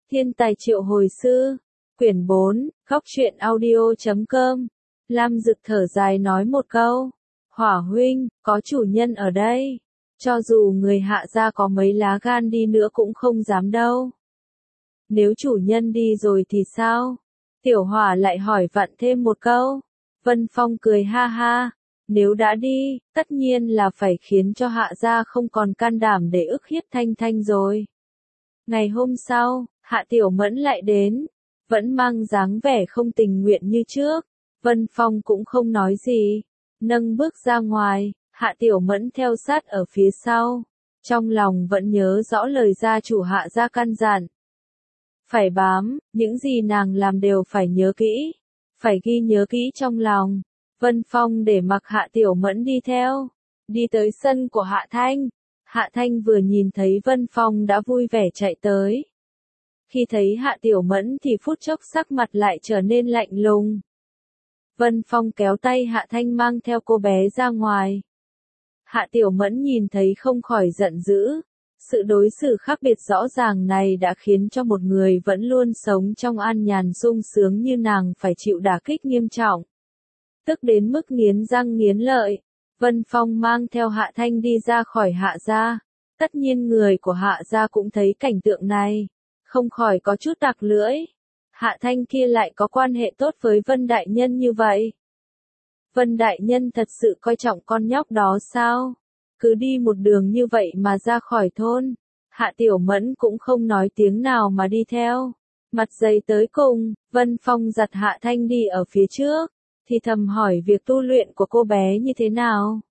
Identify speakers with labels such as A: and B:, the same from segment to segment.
A: Thiên tài triệu hồi sư. Quyển 4, Góc truyện audio.com. Lam Dực thở dài nói một câu. Hỏa huynh, có chủ nhân ở đây. Cho dù người Hạ gia có mấy lá gan đi nữa cũng không dám đâu. Nếu chủ nhân đi rồi thì sao? Tiểu Hỏa lại hỏi vặn thêm một câu. Vân Phong cười ha ha. Nếu đã đi, tất nhiên là phải khiến cho Hạ gia không còn can đảm để ức hiếp Thanh Thanh rồi. Ngày hôm sau, Hạ Tiểu Mẫn lại đến, vẫn mang dáng vẻ không tình nguyện như trước. Vân Phong cũng không nói gì, nâng bước ra ngoài, Hạ Tiểu Mẫn theo sát ở phía sau. Trong lòng vẫn nhớ rõ lời gia chủ Hạ gia căn dặn. Phải bám, những gì nàng làm đều phải nhớ kỹ, phải ghi nhớ kỹ trong lòng. Vân Phong để mặc Hạ Tiểu Mẫn đi theo, đi tới sân của Hạ Thanh. Hạ Thanh vừa nhìn thấy Vân Phong đã vui vẻ chạy tới. Khi thấy Hạ Tiểu Mẫn thì phút chốc sắc mặt lại trở nên lạnh lùng. Vân Phong kéo tay Hạ Thanh mang theo cô bé ra ngoài. Hạ Tiểu Mẫn nhìn thấy không khỏi giận dữ. Sự đối xử khác biệt rõ ràng này đã khiến cho một người vẫn luôn sống trong an nhàn sung sướng như nàng phải chịu đả kích nghiêm trọng. Tức đến mức nghiến răng nghiến lợi. Vân Phong mang theo Hạ Thanh đi ra khỏi Hạ gia. Tất nhiên người của Hạ gia cũng thấy cảnh tượng này, không khỏi có chút tặc lưỡi. Hạ Thanh kia lại có quan hệ tốt với Vân Đại Nhân như vậy. Vân Đại Nhân thật sự coi trọng con nhóc đó sao? Cứ đi một đường như vậy mà ra khỏi thôn. Hạ Tiểu Mẫn cũng không nói tiếng nào mà đi theo. Mặt dày tới cùng, Vân Phong giật Hạ Thanh đi ở phía trước, thì thầm hỏi việc tu luyện của cô bé như thế nào.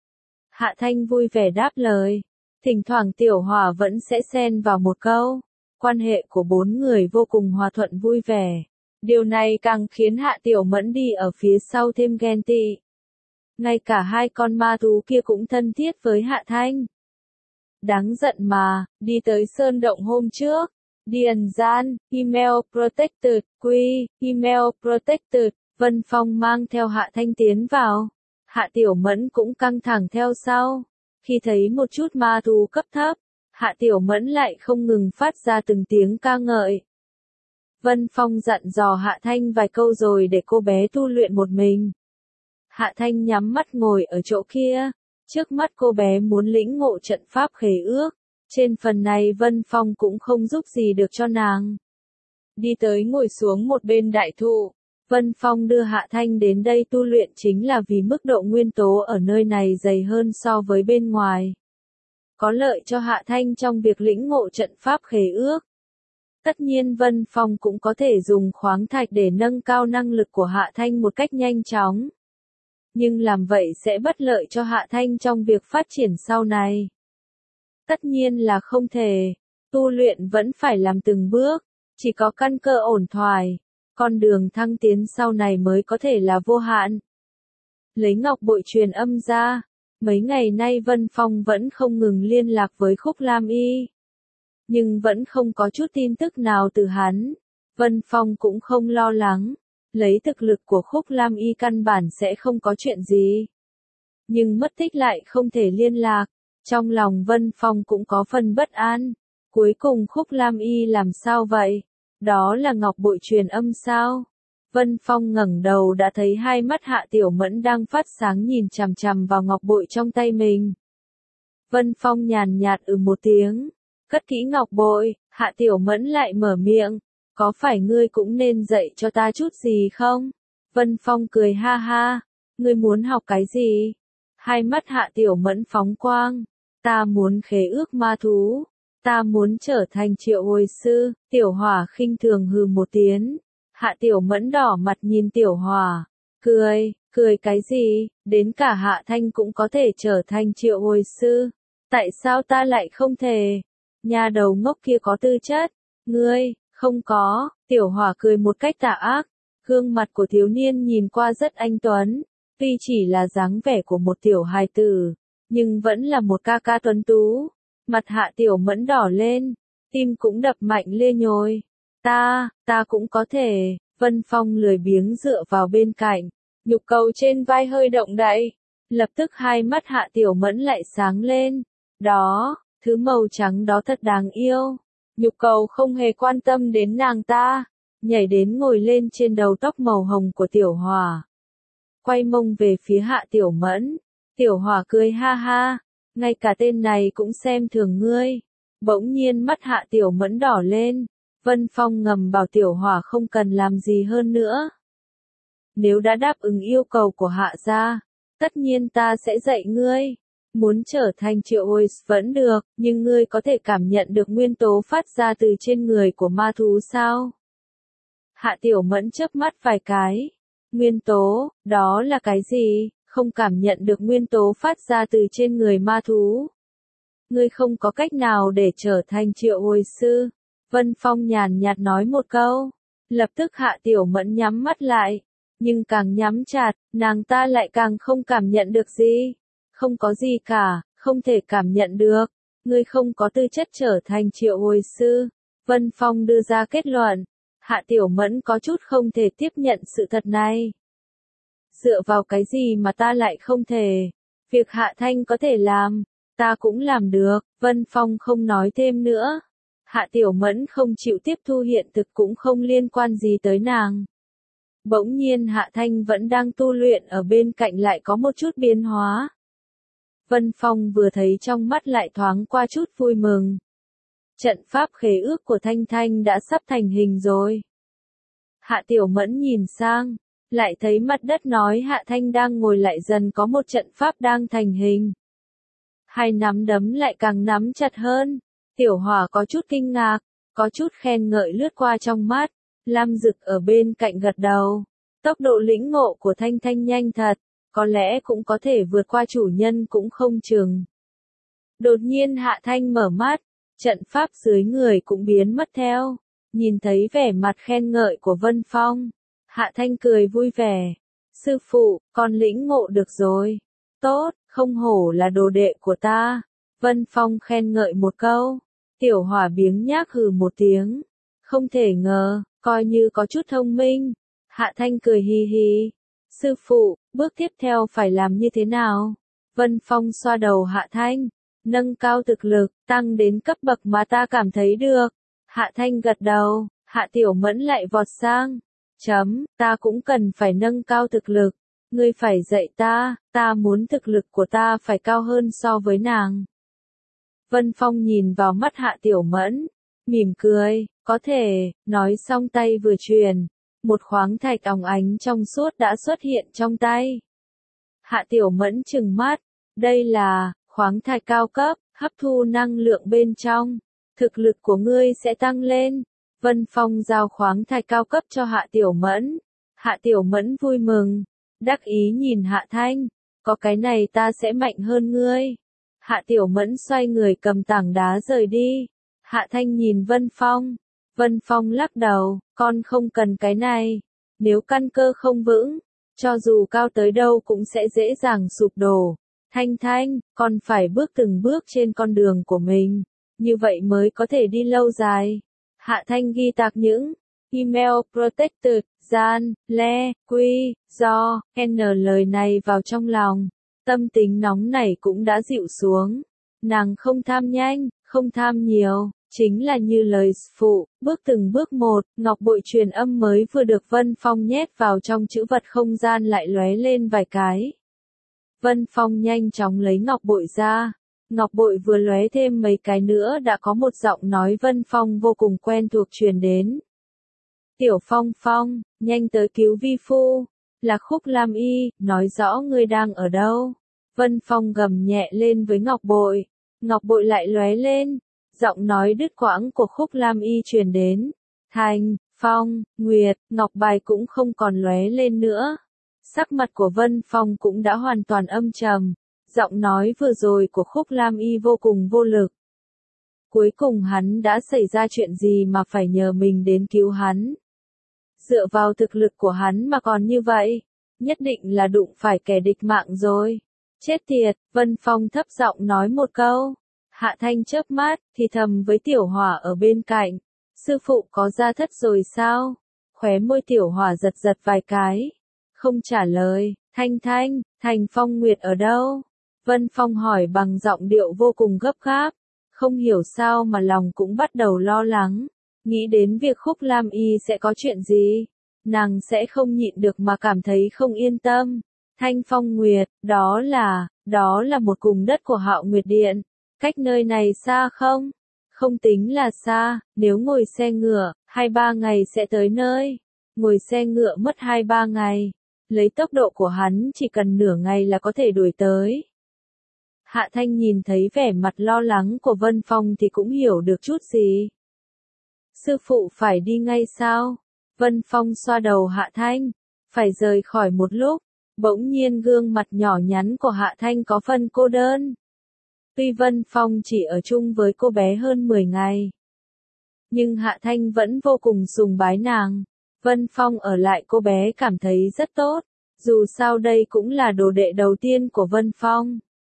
A: Hạ Thanh vui vẻ đáp lời. Thỉnh thoảng Tiểu Hỏa vẫn sẽ xen vào một câu. Quan hệ của bốn người vô cùng hòa thuận vui vẻ. Điều này càng khiến Hạ Tiểu Mẫn đi ở phía sau thêm ghen tị. Ngay cả hai con ma thú kia cũng thân thiết với Hạ Thanh. Đáng giận mà, đi tới sơn động hôm trước. Điền gian, email protected, email protected. Vân Phong mang theo Hạ Thanh tiến vào. Hạ Tiểu Mẫn cũng căng thẳng theo sau. Khi thấy một chút ma thú cấp thấp, Hạ Tiểu Mẫn lại không ngừng phát ra từng tiếng ca ngợi. Vân Phong dặn dò Hạ Thanh vài câu rồi để cô bé tu luyện một mình. Hạ Thanh nhắm mắt ngồi ở chỗ kia. Trước mắt cô bé muốn lĩnh ngộ trận pháp khế ước. Trên phần này Vân Phong cũng không giúp gì được cho nàng. Đi tới ngồi xuống một bên đại thụ. Vân Phong đưa Hạ Thanh đến đây tu luyện chính là vì mức độ nguyên tố ở nơi này dày hơn so với bên ngoài. Có lợi cho Hạ Thanh trong việc lĩnh ngộ trận pháp khế ước. Tất nhiên Vân Phong cũng có thể dùng khoáng thạch để nâng cao năng lực của Hạ Thanh một cách nhanh chóng. Nhưng làm vậy sẽ bất lợi cho Hạ Thanh trong việc phát triển sau này. Tất nhiên là không thể. Tu luyện vẫn phải làm từng bước. Chỉ có căn cơ ổn thỏa. Con đường thăng tiến sau này mới có thể là vô hạn. Lấy ngọc bội truyền âm ra. Mấy ngày nay Vân Phong vẫn không ngừng liên lạc với Khúc Lam Y. Nhưng vẫn không có chút tin tức nào từ hắn. Vân Phong cũng không lo lắng. Lấy thực lực của Khúc Lam Y căn bản sẽ không có chuyện gì. Nhưng mất tích lại không thể liên lạc. Trong lòng Vân Phong cũng có phần bất an. Cuối cùng Khúc Lam Y làm sao vậy? Đó là ngọc bội truyền âm sao? Vân Phong ngẩng đầu đã thấy hai mắt Hạ Tiểu Mẫn đang phát sáng nhìn chằm chằm vào ngọc bội trong tay mình. Vân Phong nhàn nhạt một tiếng. Cất kỹ ngọc bội, Hạ Tiểu Mẫn lại mở miệng. Có phải ngươi cũng nên dạy cho ta chút gì không? Vân Phong cười ha ha. Ngươi muốn học cái gì? Hai mắt Hạ Tiểu Mẫn phóng quang. Ta muốn khế ước ma thú. Ta muốn trở thành triệu hồi sư. Tiểu Hỏa khinh thường hừ một tiếng. Hạ Tiểu Mẫn đỏ mặt nhìn Tiểu Hỏa. Cười cái gì? Đến cả Hạ Thanh cũng có thể trở thành triệu hồi sư. Tại sao ta lại không thể? Nhà đầu ngốc kia có tư chất. Ngươi, không có. Tiểu Hỏa cười một cách tà ác. Gương mặt của thiếu niên nhìn qua rất anh tuấn. Tuy chỉ là dáng vẻ của một tiểu hài tử, nhưng vẫn là một ca ca tuấn tú. Mặt Hạ Tiểu Mẫn đỏ lên. Tim cũng đập mạnh lê nhồi. Ta cũng có thể. Vân Phong lười biếng dựa vào bên cạnh. Nhục cầu trên vai hơi động đậy. Lập tức hai mắt Hạ Tiểu Mẫn lại sáng lên. Đó, thứ màu trắng đó thật đáng yêu. Nhục cầu không hề quan tâm đến nàng ta, nhảy đến ngồi lên trên đầu tóc màu hồng của Tiểu Hỏa. Quay mông về phía Hạ Tiểu Mẫn, Tiểu Hỏa cười ha ha, ngay cả tên này cũng xem thường ngươi. Bỗng nhiên mắt Hạ Tiểu Mẫn đỏ lên, Vân Phong ngầm bảo Tiểu Hỏa không cần làm gì hơn nữa. Nếu đã đáp ứng yêu cầu của Hạ gia, tất nhiên ta sẽ dạy ngươi. Muốn trở thành Triệu Hồi vẫn được, nhưng ngươi có thể cảm nhận được nguyên tố phát ra từ trên người của ma thú sao? Hạ Tiểu Mẫn chớp mắt vài cái. Nguyên tố, đó là cái gì? Không cảm nhận được nguyên tố phát ra từ trên người ma thú. Ngươi không có cách nào để trở thành Triệu Hồi sư. Vân Phong nhàn nhạt nói một câu. Lập tức Hạ Tiểu Mẫn nhắm mắt lại. Nhưng càng nhắm chặt, nàng ta lại càng không cảm nhận được gì. Không có gì cả, không thể cảm nhận được. Ngươi không có tư chất trở thành Triệu Hồi sư. Vân Phong đưa ra kết luận. Hạ Tiểu Mẫn có chút không thể tiếp nhận sự thật này. Dựa vào cái gì mà ta lại không thể? Việc Hạ Thanh có thể làm, ta cũng làm được. Vân Phong không nói thêm nữa. Hạ Tiểu Mẫn không chịu tiếp thu hiện thực cũng không liên quan gì tới nàng. Bỗng nhiên Hạ Thanh vẫn đang tu luyện ở bên cạnh lại có một chút biến hóa. Vân Phong vừa thấy trong mắt lại thoáng qua chút vui mừng. Trận pháp khế ước của Thanh Thanh đã sắp thành hình rồi. Hạ Tiểu Mẫn nhìn sang, lại thấy mặt đất nói Hạ Thanh đang ngồi lại dần có một trận pháp đang thành hình. Hai nắm đấm lại càng nắm chặt hơn. Tiểu Hỏa có chút kinh ngạc, có chút khen ngợi lướt qua trong mắt. Lam Dực ở bên cạnh gật đầu. Tốc độ lĩnh ngộ của Thanh Thanh nhanh thật, có lẽ cũng có thể vượt qua chủ nhân cũng không chừng. Đột nhiên Hạ Thanh mở mắt, trận pháp dưới người cũng biến mất theo. Nhìn thấy vẻ mặt khen ngợi của Vân Phong, Hạ Thanh cười vui vẻ. Sư phụ, con lĩnh ngộ được rồi. Tốt, không hổ là đồ đệ của ta. Vân Phong khen ngợi một câu. Tiểu Hỏa biếng nhác hừ một tiếng. Không thể ngờ, coi như có chút thông minh. Hạ Thanh cười hi hi. Sư phụ, bước tiếp theo phải làm như thế nào? Vân Phong xoa đầu Hạ Thanh. Nâng cao thực lực, tăng đến cấp bậc mà ta cảm thấy được. Hạ Thanh gật đầu, Hạ Tiểu Mẫn lại vọt sang. Ta cũng cần phải nâng cao thực lực. Ngươi phải dạy ta muốn thực lực của ta phải cao hơn so với nàng. Vân Phong nhìn vào mắt Hạ Tiểu Mẫn, mỉm cười, có thể, nói xong tay vừa truyền. Một khoáng thạch óng ánh trong suốt đã xuất hiện trong tay. Hạ Tiểu Mẫn trừng mắt, đây là khoáng thạch cao cấp, hấp thu năng lượng bên trong. Thực lực của ngươi sẽ tăng lên. Vân Phong giao khoáng thạch cao cấp cho Hạ Tiểu Mẫn. Hạ Tiểu Mẫn vui mừng, đắc ý nhìn Hạ Thanh, có cái này ta sẽ mạnh hơn ngươi. Hạ Tiểu Mẫn xoay người cầm tảng đá rời đi. Hạ Thanh nhìn Vân Phong. Vân Phong lắc đầu, con không cần cái này. Nếu căn cơ không vững, cho dù cao tới đâu cũng sẽ dễ dàng sụp đổ. Thanh Thanh, con phải bước từng bước trên con đường của mình. Như vậy mới có thể đi lâu dài. Hạ Thanh ghi tạc những email protected, gian, le, quy, do, n lời này vào trong lòng. Tâm tính nóng nảy cũng đã dịu xuống. Nàng không tham nhanh, không tham nhiều, chính là như lời phụ, bước từng bước một, ngọc bội truyền âm mới vừa được Vân Phong nhét vào trong trữ vật không gian lại lóe lên vài cái. Vân Phong nhanh chóng lấy ngọc bội ra. Ngọc bội vừa lóe thêm mấy cái nữa đã có một giọng nói Vân Phong vô cùng quen thuộc truyền đến. Tiểu Phong Phong, nhanh tới cứu vi phu. Là Khúc Lam Y, nói rõ ngươi đang ở đâu. Vân Phong gầm nhẹ lên với ngọc bội. Ngọc bội lại lóe lên. Giọng nói đứt quãng của Khúc Lam Y truyền đến. Thành, Phong, Nguyệt, ngọc bài cũng không còn lóe lên nữa. Sắc mặt của Vân Phong cũng đã hoàn toàn âm trầm. Giọng nói vừa rồi của Khúc Lam Y vô cùng vô lực. Cuối cùng hắn đã xảy ra chuyện gì mà phải nhờ mình đến cứu hắn? Dựa vào thực lực của hắn mà còn như vậy, nhất định là đụng phải kẻ địch mạng rồi. Chết tiệt, Vân Phong thấp giọng nói một câu. Hạ Thanh chớp mắt, thì thầm với Tiểu Hỏa ở bên cạnh. Sư phụ có gia thất rồi sao? Khóe môi Tiểu Hỏa giật giật vài cái. Không trả lời. Thanh Thanh, Thành Phong Nguyệt ở đâu? Vân Phong hỏi bằng giọng điệu vô cùng gấp gáp. Không hiểu sao mà lòng cũng bắt đầu lo lắng, nghĩ đến việc Khúc Lam Y sẽ có chuyện gì, nàng sẽ không nhịn được mà cảm thấy không yên tâm. Thanh Phong Nguyệt, đó là một vùng đất của Hạo Nguyệt Điện, cách nơi này xa không? Không tính là xa, nếu ngồi xe ngựa, 2-3 ngày sẽ tới nơi. Ngồi xe ngựa mất 2-3 ngày, lấy tốc độ của hắn chỉ cần nửa ngày là có thể đuổi tới. Hạ Thanh nhìn thấy vẻ mặt lo lắng của Vân Phong thì cũng hiểu được chút gì. Sư phụ phải đi ngay sao? Vân Phong xoa đầu Hạ Thanh, phải rời khỏi một lúc. Bỗng nhiên gương mặt nhỏ nhắn của Hạ Thanh có phần cô đơn. Tuy Vân Phong chỉ ở chung với cô bé hơn 10 ngày, nhưng Hạ Thanh vẫn vô cùng sùng bái nàng. Vân Phong ở lại cô bé cảm thấy rất tốt, dù sao đây cũng là đồ đệ đầu tiên của Vân Phong.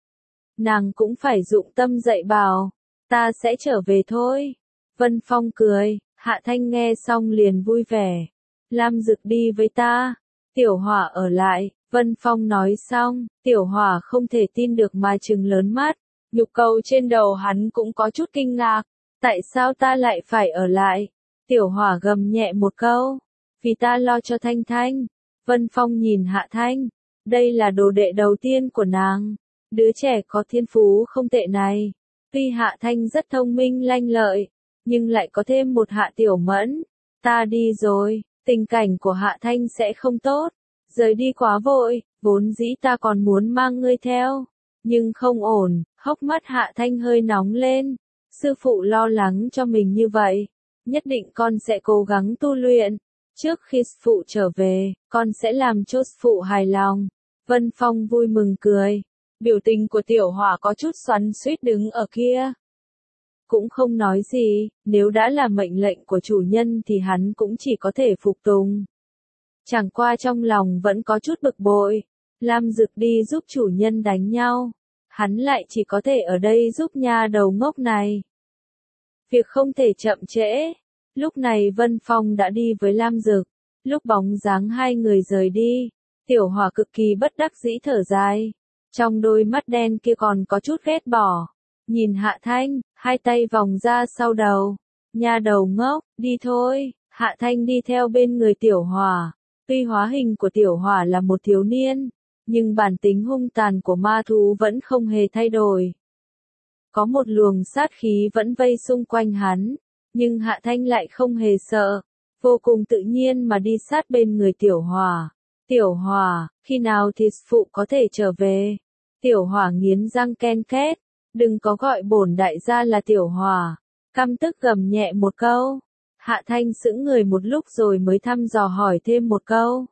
A: Nàng cũng phải dụng tâm dạy bảo, ta sẽ trở về thôi. Vân Phong cười, Hạ Thanh nghe xong liền vui vẻ. Lam Dực đi với ta, Tiểu Hỏa ở lại. Vân Phong nói xong, Tiểu Hỏa không thể tin được mà trừng lớn mắt. Nhục cầu trên đầu hắn cũng có chút kinh ngạc. Tại sao ta lại phải ở lại? Tiểu Hỏa gầm nhẹ một câu. Vì ta lo cho Thanh Thanh. Vân Phong nhìn Hạ Thanh. Đây là đồ đệ đầu tiên của nàng. Đứa trẻ có thiên phú không tệ này. Tuy Hạ Thanh rất thông minh lanh lợi, nhưng lại có thêm một Hạ Tiểu Mẫn. Ta đi rồi, tình cảnh của Hạ Thanh sẽ không tốt. Rời đi quá vội, vốn dĩ ta còn muốn mang ngươi theo. Nhưng không ổn, hốc mắt Hạ Thanh hơi nóng lên. Sư phụ lo lắng cho mình như vậy. Nhất định con sẽ cố gắng tu luyện. Trước khi sư phụ trở về, con sẽ làm cho sư phụ hài lòng. Vân Phong vui mừng cười. Biểu tình của Tiểu Hỏa có chút xoắn xuýt đứng ở kia. Cũng không nói gì, nếu đã là mệnh lệnh của chủ nhân thì hắn cũng chỉ có thể phục tùng. Chẳng qua trong lòng vẫn có chút bực bội. Lam Dực đi giúp chủ nhân đánh nhau. Hắn lại chỉ có thể ở đây giúp nha đầu ngốc này. Việc không thể chậm trễ. Lúc này Vân Phong đã đi với Lam Dực. Lúc bóng dáng hai người rời đi, Tiểu Hỏa cực kỳ bất đắc dĩ thở dài. Trong đôi mắt đen kia còn có chút ghét bỏ. Nhìn Hạ Thanh, hai tay vòng ra sau đầu. Nha đầu ngốc, đi thôi. Hạ Thanh đi theo bên người Tiểu Hỏa. Tuy hóa hình của Tiểu Hỏa là một thiếu niên, nhưng bản tính hung tàn của ma thú vẫn không hề thay đổi. Có một luồng sát khí vẫn vây xung quanh hắn, nhưng Hạ Thanh lại không hề sợ, vô cùng tự nhiên mà đi sát bên người Tiểu Hỏa. Tiểu Hỏa, khi nào thì phụ có thể trở về? Tiểu Hỏa nghiến răng ken két, đừng có gọi bổn đại gia là Tiểu Hỏa. Căm tức gầm nhẹ một câu. Hạ Thanh sững người một lúc rồi mới thăm dò hỏi thêm một câu.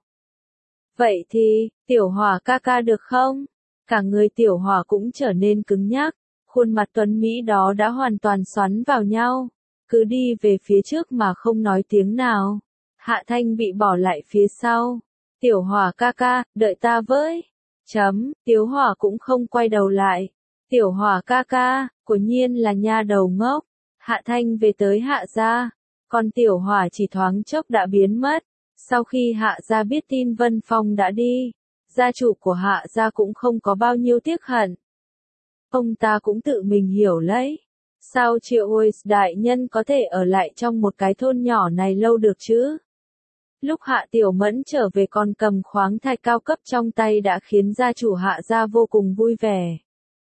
A: Vậy thì, Tiểu Hỏa ca ca được không? Cả người Tiểu Hỏa cũng trở nên cứng nhắc, khuôn mặt tuấn Mỹ đó đã hoàn toàn xoắn vào nhau, cứ đi về phía trước mà không nói tiếng nào. Hạ Thanh bị bỏ lại phía sau. Tiểu Hỏa ca ca, đợi ta với. Tiểu Hỏa cũng không quay đầu lại. Tiểu Hỏa ca ca, quả nhiên là nha đầu ngốc. Hạ Thanh về tới Hạ gia, còn Tiểu Hỏa chỉ thoáng chốc đã biến mất. Sau khi Hạ gia biết tin Vân Phong đã đi, gia chủ của Hạ gia cũng không có bao nhiêu tiếc hận. Ông ta cũng tự mình hiểu lấy. Sao Triệu Uys đại nhân có thể ở lại trong một cái thôn nhỏ này lâu được chứ? Lúc Hạ Tiểu Mẫn trở về còn cầm khoáng thạch cao cấp trong tay đã khiến gia chủ Hạ gia vô cùng vui vẻ.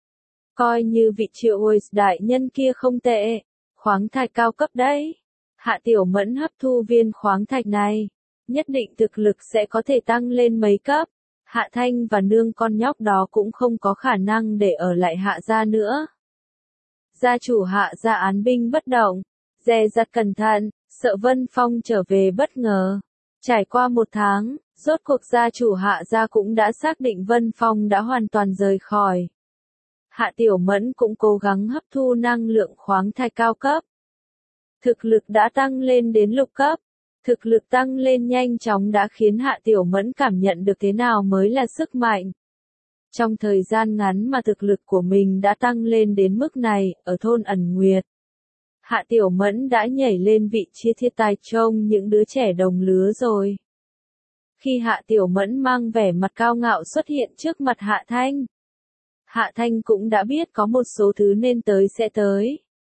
A: Coi như vị Triệu Uys đại nhân kia không tệ, khoáng thạch cao cấp đấy. Hạ Tiểu Mẫn hấp thu viên khoáng thạch này, nhất định thực lực sẽ có thể tăng lên mấy cấp. Hạ Thanh và nương con nhóc đó cũng không có khả năng để ở lại Hạ gia nữa. Gia chủ Hạ gia án binh bất động, dè dặt cẩn thận, sợ Vân Phong trở về bất ngờ. Trải qua 1 tháng, rốt cuộc gia chủ Hạ gia cũng đã xác định Vân Phong đã hoàn toàn rời khỏi. Hạ Tiểu Mẫn cũng cố gắng hấp thu năng lượng khoáng thạch cao cấp. Thực lực đã tăng lên đến lục cấp. Thực lực tăng lên nhanh chóng đã khiến Hạ Tiểu Mẫn cảm nhận được thế nào mới là sức mạnh. Trong thời gian ngắn mà thực lực của mình đã tăng lên đến mức này, ở thôn Ẩn Nguyệt, Hạ Tiểu Mẫn đã nhảy lên vị trí thiên tài trông những đứa trẻ đồng lứa rồi. Khi Hạ Tiểu Mẫn mang vẻ mặt cao ngạo xuất hiện trước mặt Hạ Thanh, Hạ Thanh cũng đã biết có một số thứ nên tới sẽ tới.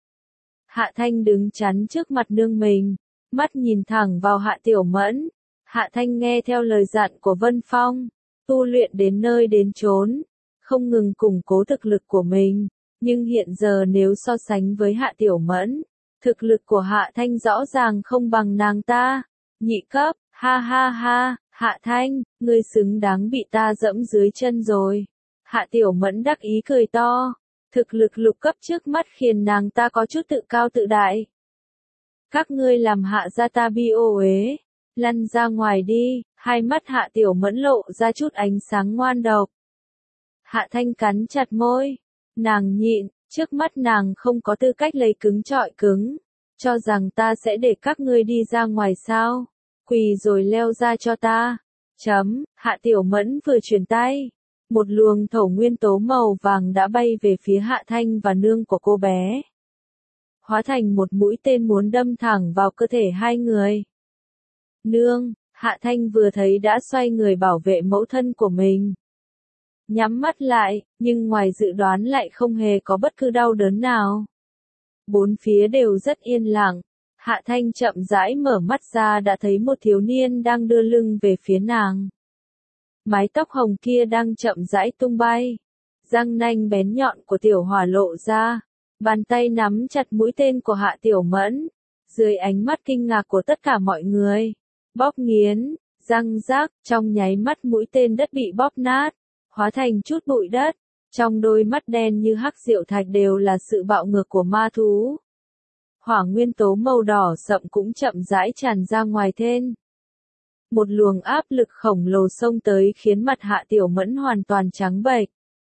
A: Hạ Thanh đứng chắn trước mặt nương mình, mắt nhìn thẳng vào Hạ Tiểu Mẫn. Hạ Thanh nghe theo lời dặn của Vân Phong, tu luyện đến nơi đến chốn, không ngừng củng cố thực lực của mình. Nhưng hiện giờ nếu so sánh với Hạ Tiểu Mẫn, thực lực của Hạ Thanh rõ ràng không bằng nàng ta. Nhị cấp, ha ha ha, Hạ Thanh, ngươi xứng đáng bị ta dẫm dưới chân rồi. Hạ Tiểu Mẫn đắc ý cười to, thực lực lục cấp trước mắt khiến nàng ta có chút tự cao tự đại. Các ngươi làm Hạ gia ta bi ô uế, lăn ra ngoài đi, hai mắt Hạ Tiểu Mẫn lộ ra chút ánh sáng ngoan độc. Hạ Thanh cắn chặt môi, nàng nhịn, trước mắt nàng không có tư cách lấy cứng trọi cứng, cho rằng ta sẽ để các ngươi đi ra ngoài sao, quỳ rồi leo ra cho ta. Hạ Tiểu Mẫn vừa chuyển tay, một luồng thổ nguyên tố màu vàng đã bay về phía Hạ Thanh và nương của cô bé, hóa thành một mũi tên muốn đâm thẳng vào cơ thể hai người. Nương, Hạ Thanh vừa thấy đã xoay người bảo vệ mẫu thân của mình. Nhắm mắt lại, nhưng ngoài dự đoán lại không hề có bất cứ đau đớn nào. Bốn phía đều rất yên lặng. Hạ Thanh chậm rãi mở mắt ra đã thấy một thiếu niên đang đưa lưng về phía nàng. Mái tóc hồng kia đang chậm rãi tung bay. Răng nanh bén nhọn của Tiểu Hỏa lộ ra. Bàn tay nắm chặt mũi tên của Hạ Tiểu Mẫn. Dưới ánh mắt kinh ngạc của tất cả mọi người. Bóp nghiến, răng rác, trong nháy mắt mũi tên đất bị bóp nát, hóa thành chút bụi đất. Trong đôi mắt đen như hắc diệu thạch đều là sự bạo ngược của ma thú. Hỏa nguyên tố màu đỏ sậm cũng chậm rãi tràn ra ngoài thêm. Một luồng áp lực khổng lồ xông tới khiến mặt Hạ Tiểu Mẫn hoàn toàn trắng bệch.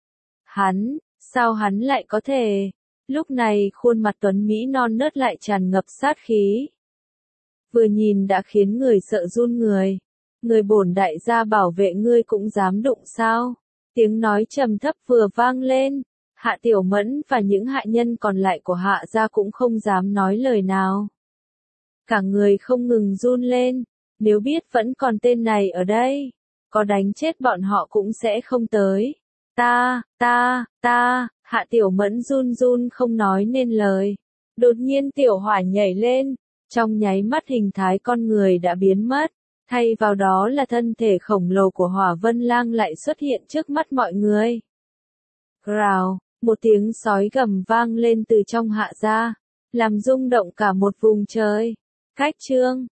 A: Sao hắn lại có thể? Lúc này khuôn mặt tuấn Mỹ non nớt lại tràn ngập sát khí. Vừa nhìn đã khiến người sợ run người. Người bổn đại gia bảo vệ ngươi cũng dám đụng sao? Tiếng nói trầm thấp vừa vang lên. Hạ Tiểu Mẫn và những hạ nhân còn lại của Hạ gia cũng không dám nói lời nào. Cả người không ngừng run lên. Nếu biết vẫn còn tên này ở đây, có đánh chết bọn họ cũng sẽ không tới. Hạ Tiểu Mẫn run run không nói nên lời. Đột nhiên Tiểu Hỏa nhảy lên, trong nháy mắt hình thái con người đã biến mất, thay vào đó là thân thể khổng lồ của Hỏa Vân Lang lại xuất hiện trước mắt mọi người. Rào, một tiếng sói gầm vang lên từ trong Hạ gia, làm rung động cả một vùng trời. Cách chương